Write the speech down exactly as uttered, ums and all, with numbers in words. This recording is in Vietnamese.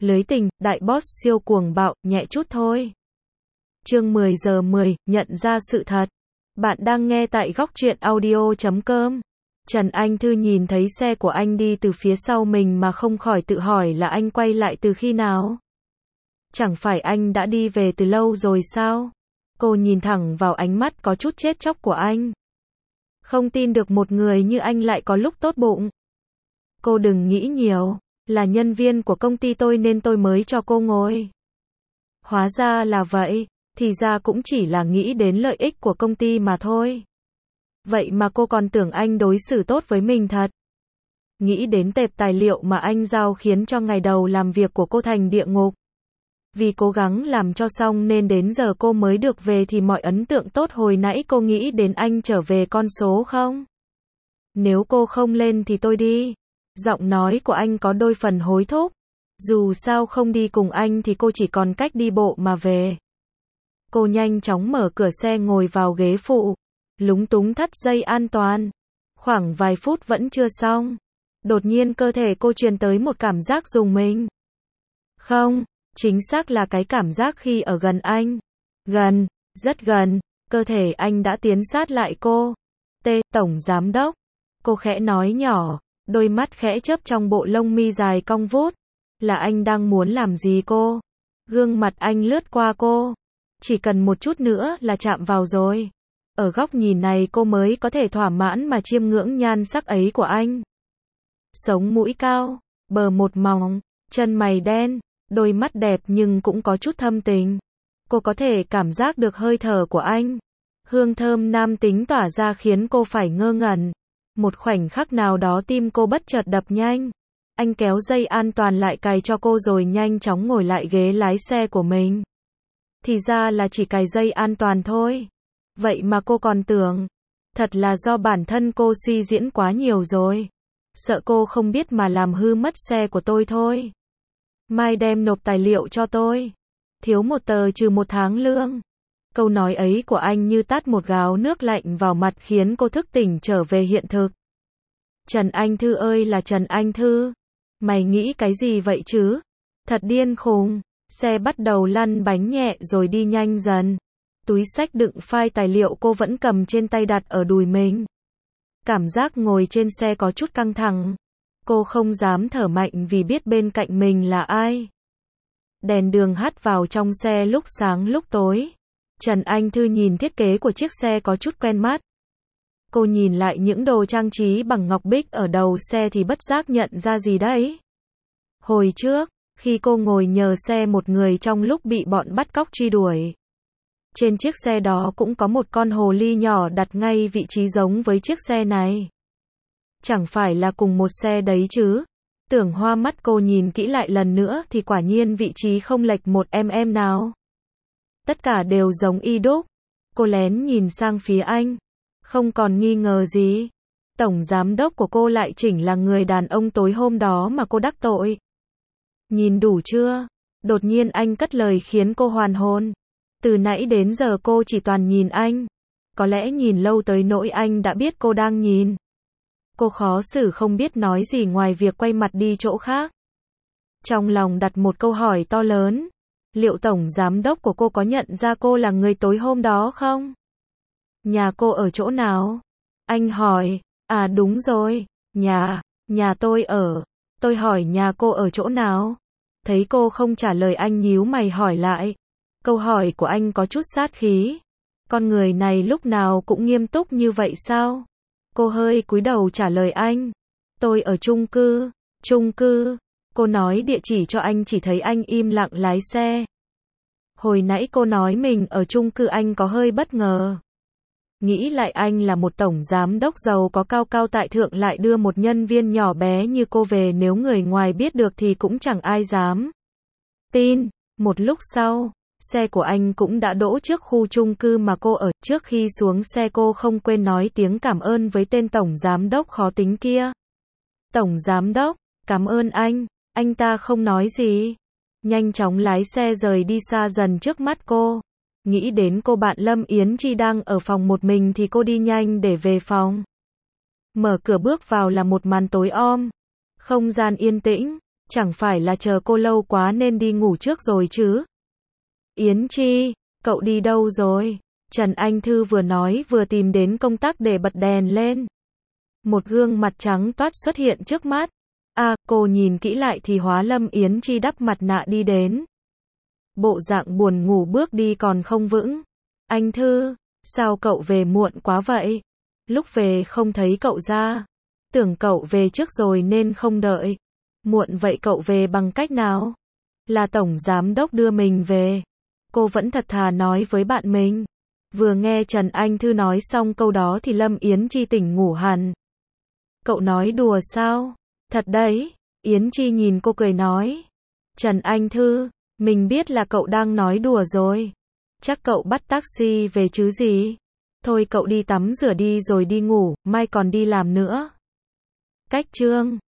Lưới tình, đại boss siêu cuồng bạo, nhẹ chút thôi. Chương mười giờ mười, nhận ra sự thật. Bạn đang nghe tại góc truyện audio chấm com. Trần Anh Thư nhìn thấy xe của anh đi từ phía sau mình mà không khỏi tự hỏi là anh quay lại từ khi nào? Chẳng phải anh đã đi về từ lâu rồi sao? Cô nhìn thẳng vào ánh mắt có chút chết chóc của anh. Không tin được một người như anh lại có lúc tốt bụng. Cô đừng nghĩ nhiều, là nhân viên của công ty tôi nên tôi mới cho cô ngồi. Hóa ra là vậy, thì ra cũng chỉ là nghĩ đến lợi ích của công ty mà thôi. Vậy mà cô còn tưởng anh đối xử tốt với mình thật. Nghĩ đến tệp tài liệu mà anh giao khiến cho ngày đầu làm việc của cô thành địa ngục. Vì cố gắng làm cho xong nên đến giờ cô mới được về thì mọi ấn tượng tốt hồi nãy cô nghĩ đến anh trở về con số không? Nếu cô không lên thì tôi đi. Giọng nói của anh có đôi phần hối thúc. Dù sao không đi cùng anh thì cô chỉ còn cách đi bộ mà về. Cô nhanh chóng mở cửa xe ngồi vào ghế phụ. Lúng túng thắt dây an toàn. Khoảng vài phút vẫn chưa xong. Đột nhiên cơ thể cô truyền tới một cảm giác rùng mình. Không, chính xác là cái cảm giác khi ở gần anh. Gần, rất gần, cơ thể anh đã tiến sát lại cô. T, Tổng Giám Đốc. Cô khẽ nói nhỏ, đôi mắt khẽ chớp trong bộ lông mi dài cong vút. Là anh đang muốn làm gì cô? Gương mặt anh lướt qua cô. Chỉ cần một chút nữa là chạm vào rồi. Ở góc nhìn này cô mới có thể thỏa mãn mà chiêm ngưỡng nhan sắc ấy của anh. Sống mũi cao, bờ một mỏng, chân mày đen, đôi mắt đẹp nhưng cũng có chút thâm tình. Cô có thể cảm giác được hơi thở của anh. Hương thơm nam tính tỏa ra khiến cô phải ngơ ngẩn. Một khoảnh khắc nào đó tim cô bất chợt đập nhanh. Anh kéo dây an toàn lại cài cho cô rồi nhanh chóng ngồi lại ghế lái xe của mình. Thì ra là chỉ cài dây an toàn thôi. Vậy mà cô còn tưởng. Thật là do bản thân cô suy diễn quá nhiều rồi. Sợ cô không biết mà làm hư mất xe của tôi thôi. Mai đem nộp tài liệu cho tôi. Thiếu một tờ trừ một tháng lương. Câu nói ấy của anh như tát một gáo nước lạnh vào mặt khiến cô thức tỉnh trở về hiện thực. Trần Anh Thư ơi là Trần Anh Thư. Mày nghĩ cái gì vậy chứ? Thật điên khùng. Xe bắt đầu lăn bánh nhẹ rồi đi nhanh dần. Túi xách đựng file tài liệu cô vẫn cầm trên tay đặt ở đùi mình. Cảm giác ngồi trên xe có chút căng thẳng. Cô không dám thở mạnh vì biết bên cạnh mình là ai. Đèn đường hắt vào trong xe lúc sáng lúc tối. Trần Anh Thư nhìn thiết kế của chiếc xe có chút quen mắt. Cô nhìn lại những đồ trang trí bằng ngọc bích ở đầu xe thì bất giác nhận ra gì đấy. Hồi trước, khi cô ngồi nhờ xe một người trong lúc bị bọn bắt cóc truy đuổi. Trên chiếc xe đó cũng có một con hồ ly nhỏ đặt ngay vị trí giống với chiếc xe này. Chẳng phải là cùng một xe đấy chứ? Tưởng hoa mắt cô nhìn kỹ lại lần nữa thì quả nhiên vị trí không lệch một mm nào. Tất cả đều giống y đúc. Cô lén nhìn sang phía anh. Không còn nghi ngờ gì. Tổng giám đốc của cô lại chỉnh là người đàn ông tối hôm đó mà cô đắc tội. Nhìn đủ chưa? Đột nhiên anh cất lời khiến cô hoàn hồn. Từ nãy đến giờ cô chỉ toàn nhìn anh. Có lẽ nhìn lâu tới nỗi anh đã biết cô đang nhìn. Cô khó xử không biết nói gì ngoài việc quay mặt đi chỗ khác. Trong lòng đặt một câu hỏi to lớn. Liệu tổng giám đốc của cô có nhận ra cô là người tối hôm đó không? Nhà cô ở chỗ nào? Anh hỏi. À đúng rồi. Nhà, nhà tôi ở. Tôi hỏi nhà cô ở chỗ nào? Thấy cô không trả lời anh nhíu mày hỏi lại. Câu hỏi của anh có chút sát khí. Con người này lúc nào cũng nghiêm túc như vậy sao? Cô hơi cúi đầu trả lời anh. Tôi ở chung cư. Chung cư. Cô nói địa chỉ cho anh chỉ thấy anh im lặng lái xe. Hồi nãy cô nói mình ở chung cư anh có hơi bất ngờ. Nghĩ lại anh là một tổng giám đốc giàu có cao cao tại thượng lại đưa một nhân viên nhỏ bé như cô về, nếu người ngoài biết được thì cũng chẳng ai dám tin. Một lúc sau, xe của anh cũng đã đỗ trước khu chung cư mà cô ở. Trước khi xuống xe cô không quên nói tiếng cảm ơn với tên tổng giám đốc khó tính kia. Tổng giám đốc, cảm ơn anh. Anh ta không nói gì. Nhanh chóng lái xe rời đi xa dần trước mắt cô. Nghĩ đến cô bạn Lâm Yến Chi đang ở phòng một mình thì cô đi nhanh để về phòng. Mở cửa bước vào là một màn tối om. Không gian yên tĩnh. Chẳng phải là chờ cô lâu quá nên đi ngủ trước rồi chứ? Yến Chi, cậu đi đâu rồi? Trần Anh Thư vừa nói vừa tìm đến công tắc để bật đèn lên. Một gương mặt trắng toát xuất hiện trước mắt. À, cô nhìn kỹ lại thì hóa Lâm Yến Chi đắp mặt nạ đi đến. Bộ dạng buồn ngủ bước đi còn không vững. Anh Thư, sao cậu về muộn quá vậy? Lúc về không thấy cậu ra. Tưởng cậu về trước rồi nên không đợi. Muộn vậy cậu về bằng cách nào? Là tổng giám đốc đưa mình về. Cô vẫn thật thà nói với bạn mình. Vừa nghe Trần Anh Thư nói xong câu đó thì Lâm Yến Chi tỉnh ngủ hẳn. Cậu nói đùa sao? Thật đấy. Yến Chi nhìn cô cười nói. Trần Anh Thư, mình biết là cậu đang nói đùa rồi. Chắc cậu bắt taxi về chứ gì? Thôi cậu đi tắm rửa đi rồi đi ngủ, mai còn đi làm nữa. Cách chương